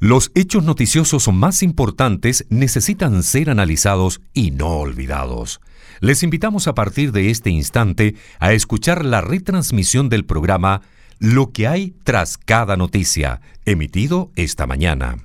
Los hechos noticiosos más importantes necesitan ser analizados y no olvidados. Les invitamos a partir de este instante a escuchar la retransmisión del programa Lo que hay tras cada noticia, emitido esta mañana.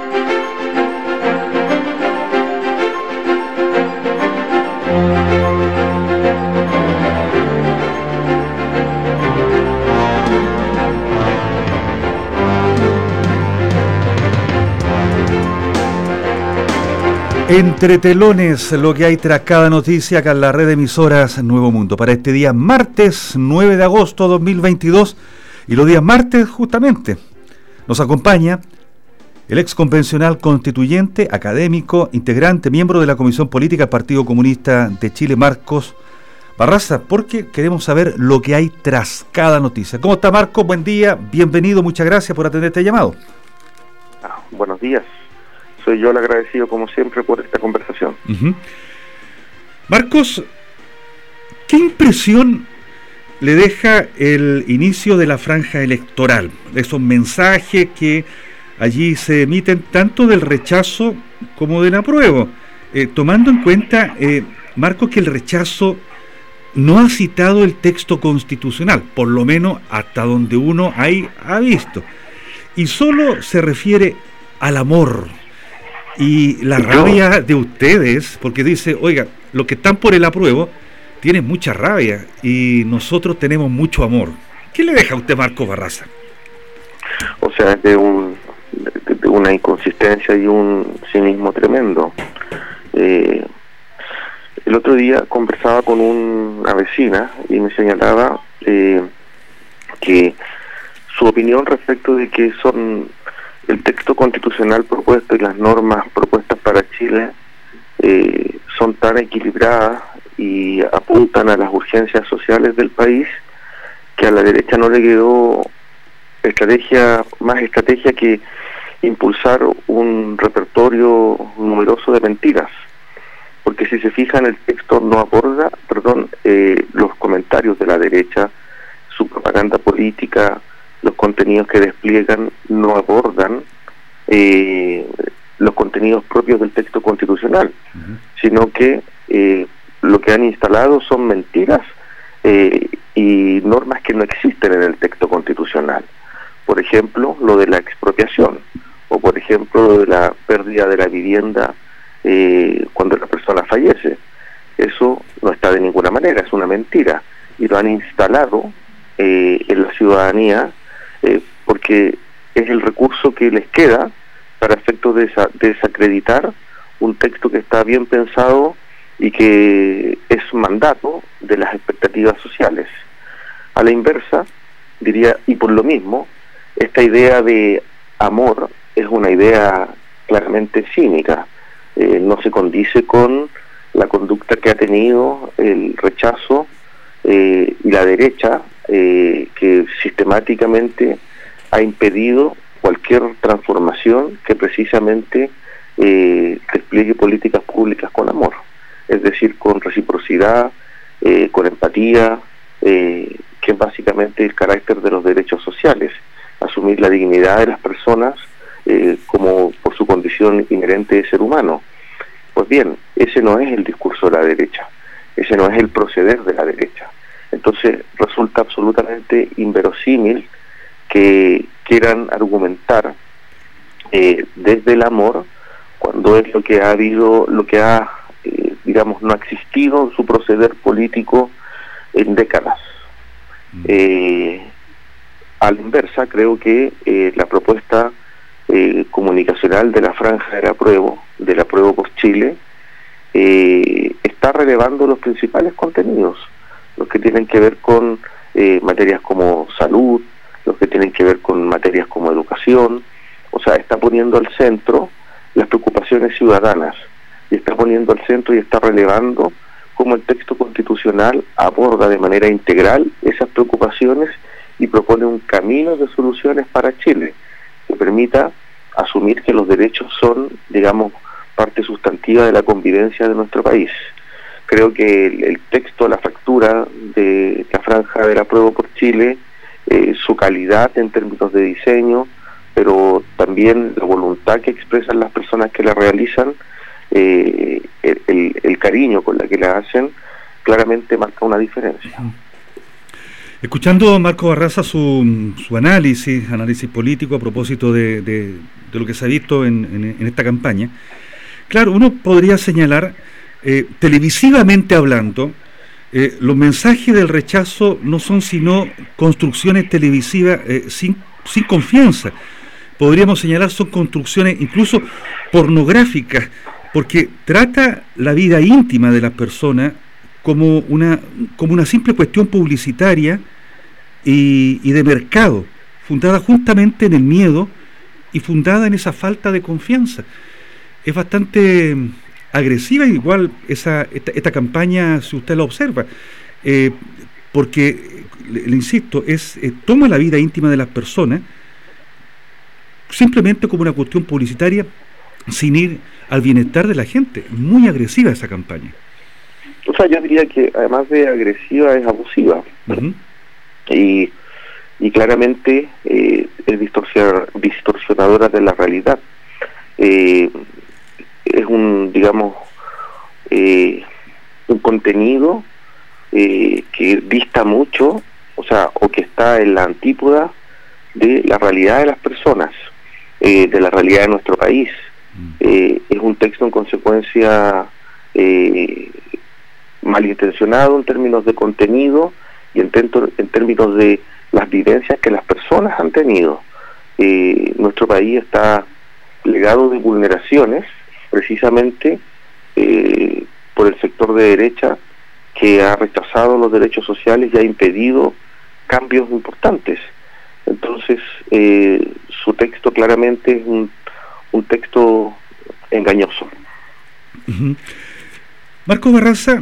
Entre telones, lo que hay tras cada noticia acá en la red de emisoras Nuevo Mundo. Para este día martes 9 de agosto 2022, y los días martes justamente nos acompaña el ex convencional constituyente, académico, integrante, miembro de la Comisión Política del Partido Comunista de Chile, Marcos Barraza, porque queremos saber lo que hay tras cada noticia. ¿Cómo está, Marcos? Buen día, bienvenido, muchas gracias por atender este llamado. Buenos días. Soy yo el agradecido, como siempre, por esta conversación. Marcos, ¿qué impresión le deja el inicio de la franja electoral? Esos mensajes que allí se emiten tanto del rechazo como del apruebo. Tomando en cuenta, Marcos, que el rechazo no ha citado el texto constitucional, por lo menos hasta donde uno ha visto. Y solo se refiere al amor. Y la rabia de ustedes, porque dice, oiga, los que están por el apruebo tienen mucha rabia y nosotros tenemos mucho amor. ¿Qué le deja a usted, Marcos Barraza? O sea, es de una inconsistencia y un cinismo tremendo. El otro día conversaba con una vecina y me señalaba que su opinión respecto de que el texto constitucional propuesto y las normas propuestas para Chile son tan equilibradas y apuntan a las urgencias sociales del país, que a la derecha no le quedó más estrategia que impulsar un repertorio numeroso de mentiras. Porque si se fijan, el texto no aborda, los comentarios de la derecha, su propaganda política, los contenidos que despliegan no abordan los contenidos propios del texto constitucional, sino que lo que han instalado son mentiras y normas que no existen en el texto constitucional. Por ejemplo, lo de la expropiación, o por ejemplo, lo de la pérdida de la vivienda cuando la persona fallece. Eso no está de ninguna manera, es una mentira, y lo han instalado en la ciudadanía porque es el recurso que les queda para efectos de desacreditar un texto que está bien pensado y que es mandato de las expectativas sociales. A la inversa, diría, y por lo mismo, esta idea de amor es una idea claramente cínica, no se condice con la conducta que ha tenido el rechazo y la derecha, que sistemáticamente ha impedido cualquier transformación que precisamente despliegue políticas públicas con amor, es decir, con reciprocidad, con empatía, que es básicamente el carácter de los derechos sociales, asumir la dignidad de las personas como por su condición inherente de ser humano. Pues bien, ese no es el discurso de la derecha, ese no es el proceder de la derecha. Entonces resulta absolutamente inverosímil que quieran argumentar desde el amor, cuando es lo que ha habido, digamos, no ha existido en su proceder político en décadas. A la inversa, creo que la propuesta comunicacional de la franja del apruebo por Chile, está relevando los principales contenidos, los que tienen que ver con materias como salud, los que tienen que ver con materias como educación. O sea, está poniendo al centro las preocupaciones ciudadanas, y está poniendo al centro y está relevando cómo el texto constitucional aborda de manera integral esas preocupaciones y propone un camino de soluciones para Chile que permita asumir que los derechos son, digamos, parte sustantiva de la convivencia de nuestro país. Creo que el texto, la factura de la franja del apruebo por Chile, su calidad en términos de diseño, pero también la voluntad que expresan las personas que la realizan, el cariño con la que la hacen, claramente marca una diferencia. Escuchando a Marco Barraza su análisis político a propósito de lo que se ha visto en esta campaña, claro, uno podría señalar, televisivamente hablando, los mensajes del rechazo no son sino construcciones televisivas sin confianza. Podríamos señalar, son construcciones incluso pornográficas, porque trata la vida íntima de las personas como una simple cuestión publicitaria y de mercado, fundada justamente en el miedo y fundada en esa falta de confianza. Es bastante agresiva igual esta campaña, si usted la observa, porque, le insisto, toma la vida íntima de las personas simplemente como una cuestión publicitaria sin ir al bienestar de la gente. Muy agresiva esa campaña. O sea, yo diría que además de agresiva es abusiva. Uh-huh. Y claramente es distorsionadora de la realidad. Es un contenido que dista mucho, o que está en la antípoda de la realidad de las personas, de la realidad de nuestro país. Es un texto en consecuencia malintencionado en términos de contenido y en términos de las vivencias que las personas han tenido. Nuestro país está plagado de vulneraciones, precisamente por el sector de derecha, que ha rechazado los derechos sociales y ha impedido cambios importantes. Entonces, su texto claramente es un texto engañoso. Uh-huh. Marco Barraza,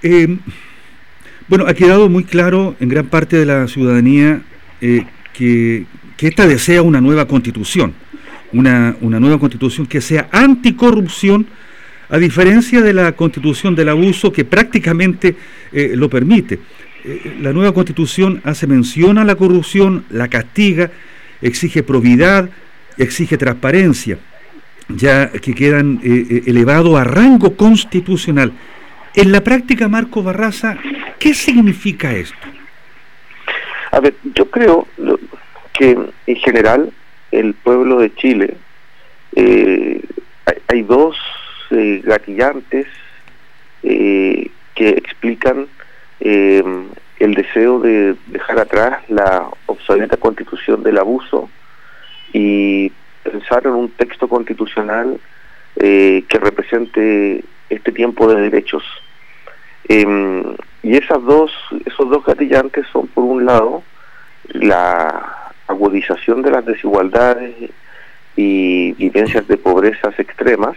ha quedado muy claro en gran parte de la ciudadanía que esta desea una nueva constitución, una nueva constitución que sea anticorrupción, a diferencia de la constitución del abuso que prácticamente lo permite. La nueva constitución hace mención a la corrupción, la castiga, exige probidad, exige transparencia, ya que quedan elevados a rango constitucional. En la práctica, Marco Barraza, ¿qué significa esto? A ver, yo creo que en general el pueblo de Chile, hay dos gatillantes que explican el deseo de dejar atrás la obsoleta constitución del abuso y pensar en un texto constitucional que represente este tiempo de derechos. Y esos dos gatillantes son, por un lado, la agudización de las desigualdades y vivencias de pobrezas extremas,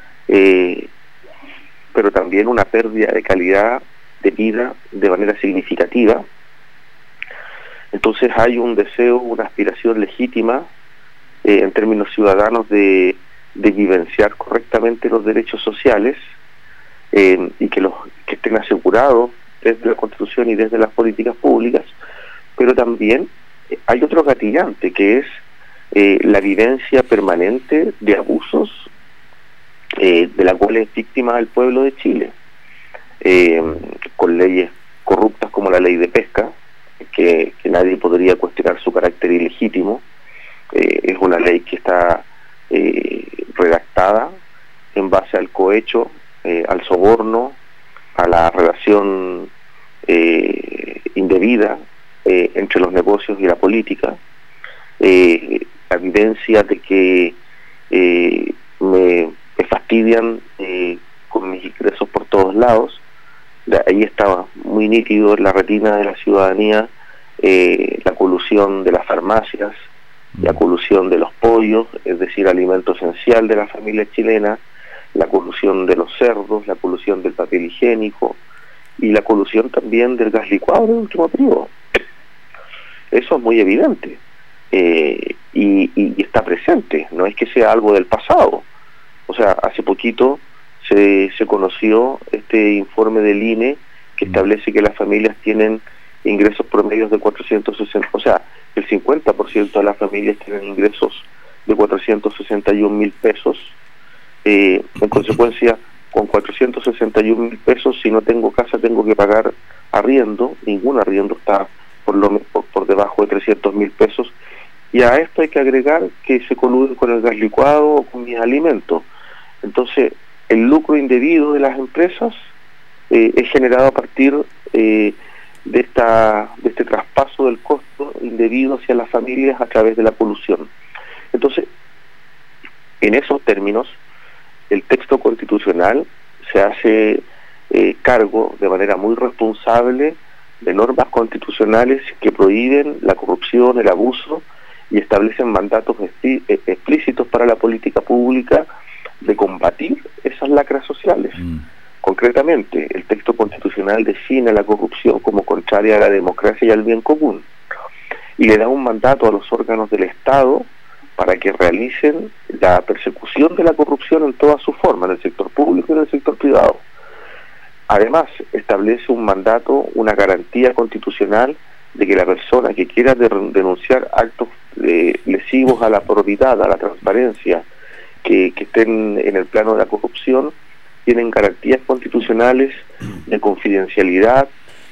pero también una pérdida de calidad de vida de manera significativa. Entonces hay un deseo, una aspiración legítima en términos ciudadanos de vivenciar correctamente los derechos sociales y que estén asegurados desde la Constitución y desde las políticas públicas, pero también hay otro gatillante que es la vivencia permanente de abusos de la cual es víctima el pueblo de Chile, con leyes corruptas como la ley de pesca, que nadie podría cuestionar su carácter ilegítimo. Es una ley que está redactada en base al cohecho, al soborno, a la relación indebida entre los negocios y la política, la evidencia de que me fastidian con mis ingresos por todos lados. Ahí estaba muy nítido en la retina de la ciudadanía la colusión de las farmacias, la colusión de los pollos, es decir, alimento esencial de la familia chilena, la colusión de los cerdos, la colusión del papel higiénico y la colusión también del gas licuado de último periodo. Eso es muy evidente y está presente, no es que sea algo del pasado. O sea, hace poquito se conoció este informe del INE que establece que las familias tienen ingresos promedios de 460, o sea, el 50% de las familias tienen ingresos de 461.000 pesos. En consecuencia, con 461.000 pesos, si no tengo casa, tengo que pagar arriendo. Ningún arriendo está por debajo de 300.000 pesos. Y a esto hay que agregar que se coluden con el gas licuado o con mis alimentos. Entonces, el lucro indebido de las empresas es generado a partir de este traspaso del costo indebido hacia las familias a través de la colusión. Entonces, en esos términos, el texto constitucional se hace cargo de manera muy responsable de normas constitucionales que prohíben la corrupción, el abuso, y establecen mandatos explícitos para la política pública de combatir esas lacras sociales. Concretamente, el texto constitucional define la corrupción como contraria a la democracia y al bien común, y le da un mandato a los órganos del Estado para que realicen la persecución de la corrupción en toda su forma, en el sector público y en el sector privado. Además, establece un mandato, una garantía constitucional de que la persona que quiera denunciar actos lesivos a la probidad, a la transparencia, que estén en el plano de la corrupción, tienen garantías constitucionales de confidencialidad,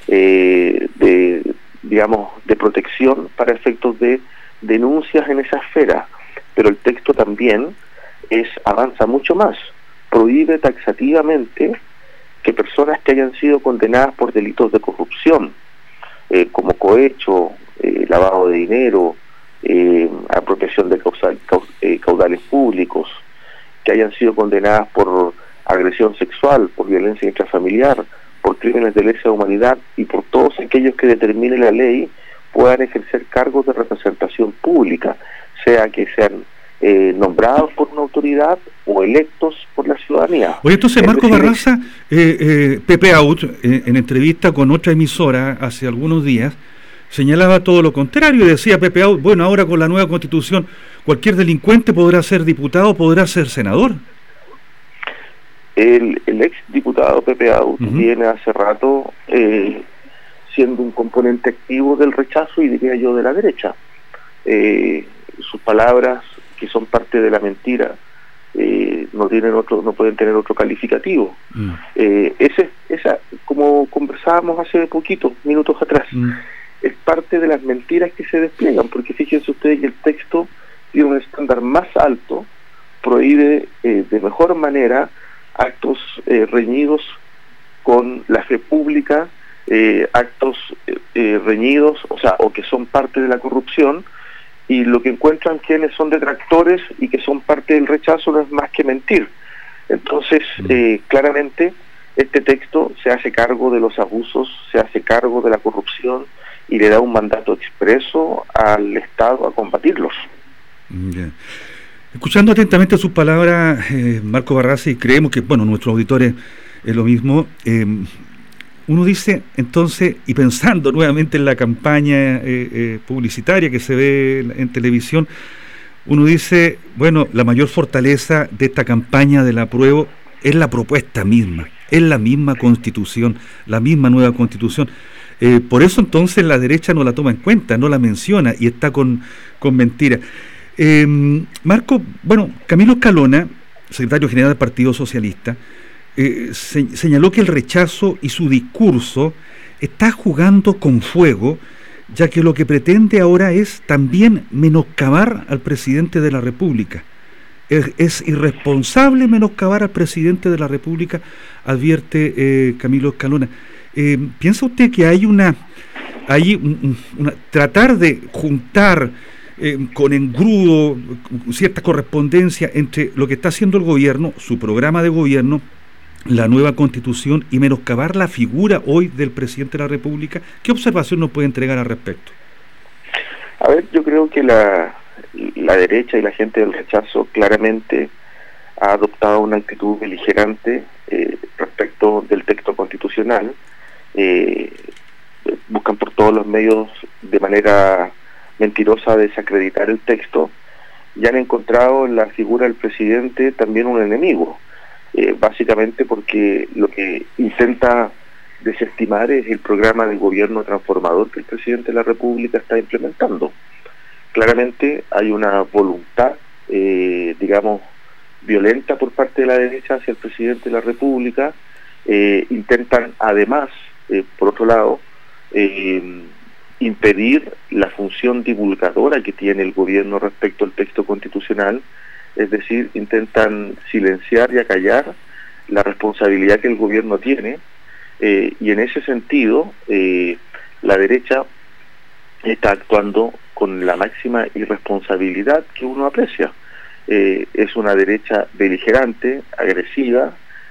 de protección para efectos de denuncias en esa esfera. Pero el texto también avanza mucho más, prohíbe taxativamente que personas que hayan sido condenadas por delitos de corrupción, como cohecho, lavado de dinero, apropiación de caudales públicos, que hayan sido condenadas por agresión sexual, por violencia intrafamiliar, por crímenes de lesa humanidad y por todos aquellos que determine la ley, puedan ejercer cargos de representación pública, sea que sean nombrados por una autoridad o electos por la ciudadanía. Oye, entonces Marco Barraza, Pepe Out, en entrevista con otra emisora hace algunos días, señalaba todo lo contrario y decía Pepe Out, bueno, ahora con la nueva constitución cualquier delincuente podrá ser diputado, podrá ser senador. El ex diputado Pepe Out viene hace rato siendo un componente activo del rechazo y diría yo de la derecha. Sus palabras, que son parte de la mentira, no pueden tener otro calificativo. Esa, como conversábamos hace poquitos minutos atrás, es parte de las mentiras que se despliegan, porque fíjense ustedes que el texto tiene un estándar más alto, prohíbe de mejor manera actos reñidos con la fe pública, actos reñidos, o que son parte de la corrupción, y lo que encuentran quienes son detractores y que son parte del rechazo no es más que mentir. Entonces, claramente, este texto se hace cargo de los abusos, se hace cargo de la corrupción y le da un mandato expreso al Estado a combatirlos. Yeah. Escuchando atentamente sus palabras, Marco Barraza, y creemos que, nuestros auditores es lo mismo, uno dice, entonces, y pensando nuevamente en la campaña publicitaria que se ve en televisión, uno dice, la mayor fortaleza de esta campaña del apruebo es la propuesta misma, es la misma constitución, la misma nueva constitución. Por eso entonces la derecha no la toma en cuenta, no la menciona y está con mentiras. Marco, Camilo Escalona, secretario general del Partido Socialista, señaló que el rechazo y su discurso está jugando con fuego, ya que lo que pretende ahora es también menoscabar al presidente de la República. Es irresponsable menoscabar al presidente de la República, advierte Camilo Escalona. ¿Piensa usted que hay tratar de juntar con engrudo cierta correspondencia entre lo que está haciendo el gobierno, su programa de gobierno, la nueva constitución, y menoscabar la figura hoy del presidente de la República? ¿Qué observación nos puede entregar al respecto? A ver, yo creo que la derecha y la gente del rechazo claramente ha adoptado una actitud beligerante respecto del texto constitucional. Buscan por todos los medios de manera mentirosa desacreditar el texto, y han encontrado en la figura del presidente también un enemigo, básicamente porque lo que intenta desestimar es el programa de gobierno transformador que el presidente de la República está implementando. Claramente hay una voluntad digamos, violenta por parte de la derecha hacia el presidente de la República. Intentan además, por otro lado, impedir la función divulgadora que tiene el gobierno respecto al texto constitucional, es decir, intentan silenciar y acallar la responsabilidad que el gobierno tiene, y en ese sentido la derecha está actuando con la máxima irresponsabilidad que uno aprecia. Es una derecha beligerante, agresiva,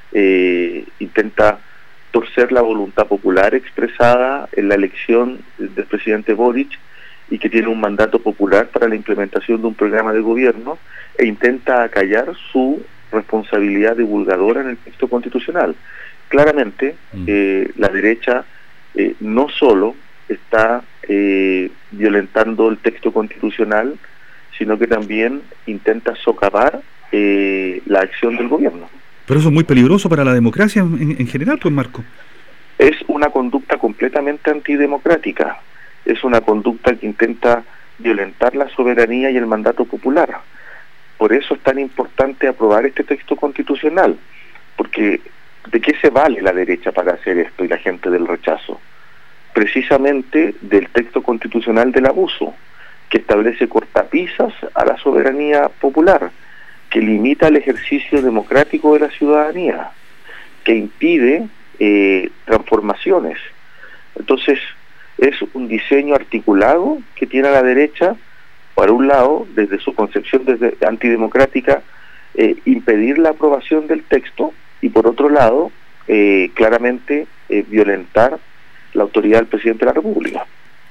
intenta torcer la voluntad popular expresada en la elección del presidente Boric y que tiene un mandato popular para la implementación de un programa de gobierno, e intenta acallar su responsabilidad divulgadora en el texto constitucional. Claramente, la derecha no solo está violentando el texto constitucional, sino que también intenta socavar la acción del gobierno. Pero eso es muy peligroso para la democracia en general, pues, Marco. Es una conducta completamente antidemocrática, es una conducta que intenta violentar la soberanía y el mandato popular. Por eso es tan importante aprobar este texto constitucional, porque ¿de qué se vale la derecha para hacer esto y la gente del rechazo? Precisamente del texto constitucional del abuso, que establece cortapisas a la soberanía popular, que limita el ejercicio democrático de la ciudadanía, que impide transformaciones. Entonces, es un diseño articulado que tiene a la derecha, por un lado, desde su concepción desde antidemocrática, impedir la aprobación del texto, y por otro lado, claramente violentar la autoridad del presidente de la República.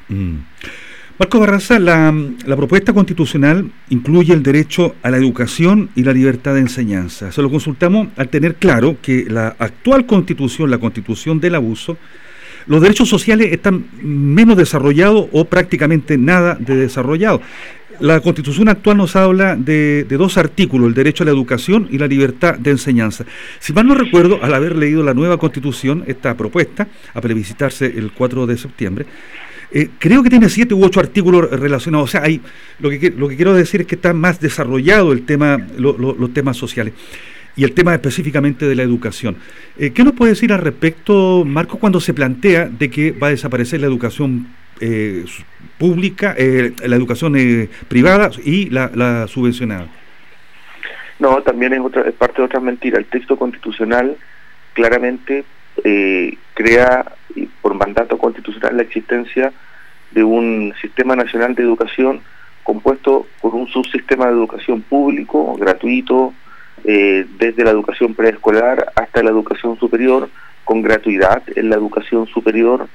Marco Barraza, la propuesta constitucional incluye el derecho a la educación y la libertad de enseñanza. Se lo consultamos al tener claro que la actual constitución, la constitución del abuso, los derechos sociales están menos desarrollados o prácticamente nada de desarrollados. La constitución actual nos habla de dos artículos, el derecho a la educación y la libertad de enseñanza. Si mal no recuerdo, al haber leído la nueva constitución, esta propuesta, a plebiscitarse el 4 de septiembre, creo que tiene 7 u 8 artículos relacionados. O sea, lo que quiero decir es que está más desarrollado el tema, los temas sociales y el tema específicamente de la educación. ¿Qué nos puede decir al respecto, Marco, cuando se plantea de que va a desaparecer la educación pública, la educación privada y la subvencionada? No, también es parte de otra mentira. El texto constitucional claramente crea por mandato constitucional la existencia de un sistema nacional de educación compuesto por un subsistema de educación público, gratuito, desde la educación preescolar hasta la educación superior, con gratuidad en la educación superior,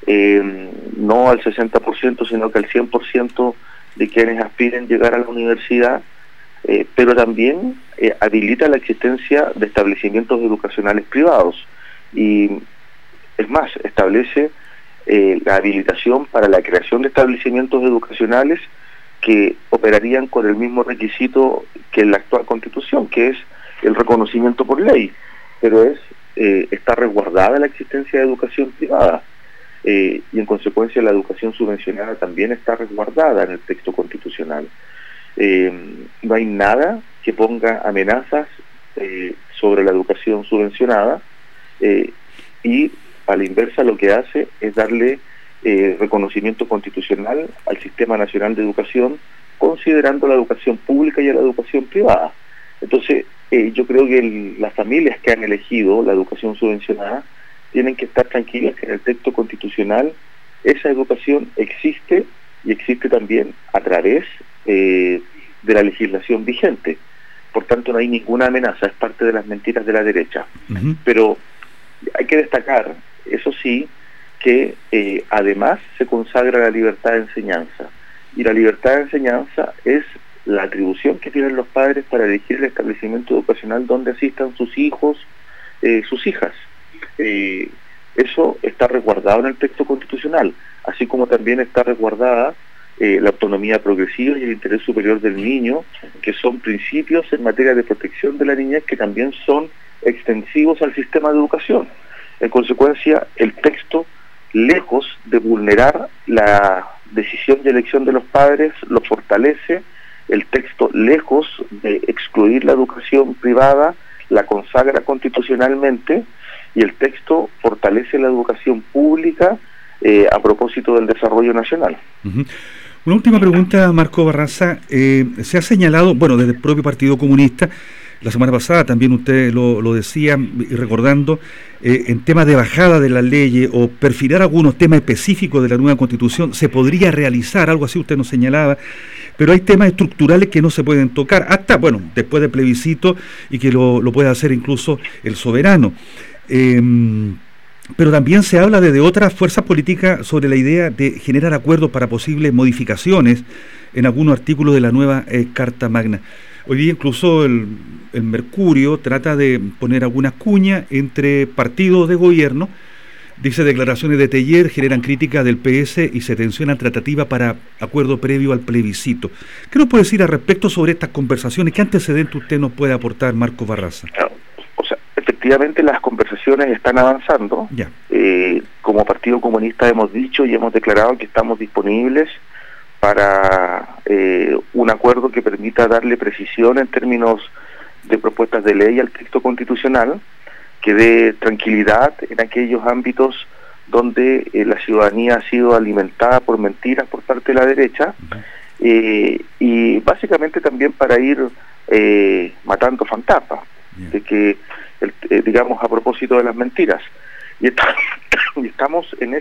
no al 60%, sino que al 100% de quienes aspiren llegar a la universidad, pero también habilita la existencia de establecimientos educacionales privados, y es más, establece la habilitación para la creación de establecimientos educacionales que operarían con el mismo requisito que en la actual Constitución, que es el reconocimiento por ley, pero está resguardada la existencia de educación privada, y en consecuencia la educación subvencionada también está resguardada en el texto constitucional. No hay nada que ponga amenazas sobre la educación subvencionada, y a la inversa lo que hace es darle reconocimiento constitucional al Sistema Nacional de Educación, considerando la educación pública y a la educación privada. Entonces, yo creo que las familias que han elegido la educación subvencionada tienen que estar tranquilas que en el texto constitucional esa educación existe, y existe también a través de la legislación vigente. Por tanto, no hay ninguna amenaza, es parte de las mentiras de la derecha. Pero hay que destacar, eso sí, que además se consagra la libertad de enseñanza, y la libertad de enseñanza es la atribución que tienen los padres para elegir el establecimiento educacional donde asistan sus hijos, sus hijas. Eso está resguardado en el texto constitucional, así como también está resguardada la autonomía progresiva y el interés superior del niño, que son principios en materia de protección de la niñez que también son extensivos al sistema de educación. En consecuencia, el texto, lejos de vulnerar la decisión y elección de los padres, lo fortalece, el texto, lejos de excluir la educación privada, la consagra constitucionalmente, y el texto fortalece la educación pública a propósito del desarrollo nacional. Uh-huh. Una última pregunta, Marco Barraza. Se ha señalado, bueno, desde el propio Partido Comunista, la semana pasada también usted lo decía, y recordando, en temas de bajada de las leyes o perfilar algunos temas específicos de la nueva Constitución, se podría realizar, algo así usted nos señalaba, pero hay temas estructurales que no se pueden tocar, hasta, bueno, después del plebiscito, y que lo puede hacer incluso el soberano. Pero también se habla desde otras fuerzas políticas sobre la idea de generar acuerdos para posibles modificaciones en algunos artículos de la nueva Carta Magna. Hoy día incluso el Mercurio trata de poner algunas cuñas entre partidos de gobierno. Dice: declaraciones de Teillier generan críticas del PS y se tensionan tratativas para acuerdo previo al plebiscito. ¿Qué nos puede decir al respecto sobre estas conversaciones? ¿Qué antecedente usted nos puede aportar, Marco Barraza? O sea, efectivamente las conversaciones están avanzando. Como Partido Comunista hemos dicho y hemos declarado que estamos disponibles para un acuerdo que permita darle precisión en términos de propuestas de ley al texto constitucional, que dé tranquilidad en aquellos ámbitos donde la ciudadanía ha sido alimentada por mentiras por parte de la derecha, y básicamente también para ir matando fantasmas, de que digamos, a propósito de las mentiras, y estamos en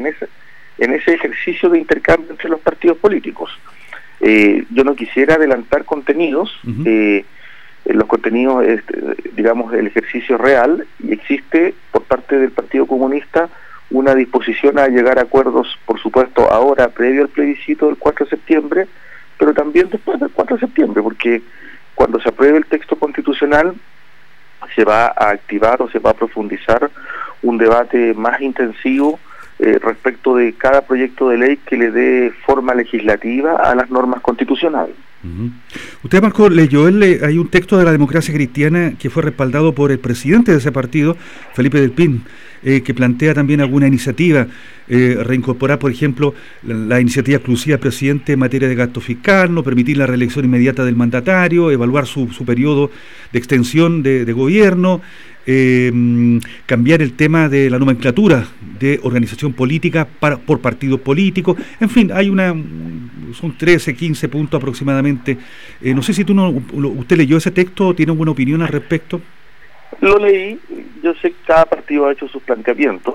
ese ejercicio de intercambio entre los partidos políticos. Yo no quisiera adelantar contenidos. Los contenidos, digamos, el ejercicio real, y existe por parte del Partido Comunista una disposición a llegar a acuerdos, por supuesto, ahora previo al plebiscito del 4 de septiembre, pero también después del 4 de septiembre, porque cuando se apruebe el texto constitucional se va a activar o se va a profundizar un debate más intensivo respecto de cada proyecto de ley que le dé forma legislativa a las normas constitucionales. Usted, Marco, leyó hay un texto de la Democracia Cristiana que fue respaldado por el presidente de ese partido, Felipe del Pin, que plantea también alguna iniciativa, reincorporar, por ejemplo, la iniciativa exclusiva del presidente en materia de gasto fiscal, no permitir la reelección inmediata del mandatario, evaluar su periodo de extensión de gobierno, cambiar el tema de la nomenclatura de organización política por partidos políticos. En fin, son 13, 15 puntos aproximadamente. No sé si usted leyó ese texto, ¿tiene alguna opinión al respecto? Lo leí. Yo sé que cada partido ha hecho sus planteamientos,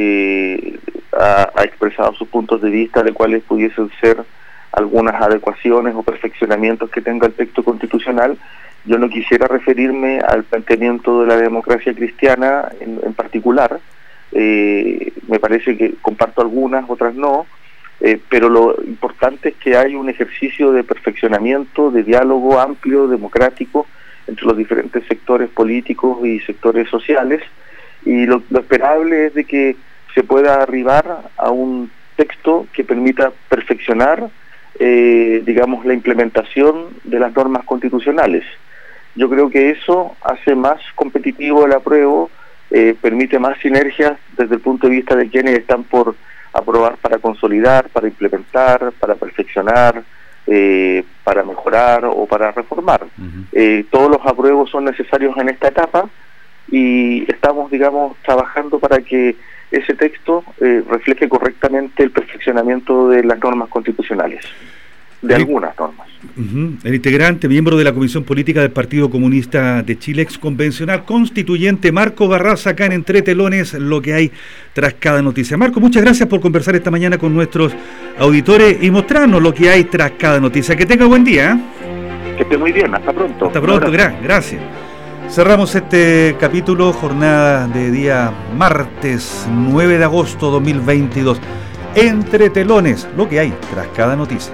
ha expresado sus puntos de vista de cuáles pudiesen ser algunas adecuaciones o perfeccionamientos que tenga el texto constitucional. Yo no quisiera referirme al planteamiento de la Democracia Cristiana en particular. Me parece que comparto algunas, otras no, pero lo importante es que hay un ejercicio de perfeccionamiento, de diálogo amplio, democrático, entre los diferentes sectores políticos y sectores sociales, y lo esperable es de que se pueda arribar a un texto que permita perfeccionar, digamos, la implementación de las normas constitucionales. Yo creo que eso hace más competitivo el apruebo, permite más sinergias desde el punto de vista de quienes están por aprobar para consolidar, para implementar, para perfeccionar, para mejorar o para reformar. Todos los apruebos son necesarios en esta etapa, y estamos, digamos, trabajando para que ese texto refleje correctamente el perfeccionamiento de las normas constitucionales, de algunas normas. El integrante, miembro de la Comisión Política del Partido Comunista de Chile, ex convencional constituyente, Marco Barraza, acá en Entre Telones, lo que hay tras cada noticia. Marco, muchas gracias por conversar esta mañana con nuestros auditores y mostrarnos lo que hay tras cada noticia. Que tenga buen día. Que esté muy bien, hasta pronto. Hasta pronto, gracias. Cerramos este capítulo, jornada de día martes 9 de agosto 2022. Entre Telones, lo que hay tras cada noticia.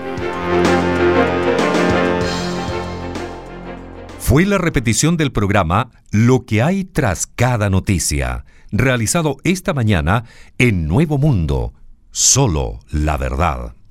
Fue la repetición del programa Lo que hay tras cada noticia, realizado esta mañana en Nuevo Mundo, solo la verdad.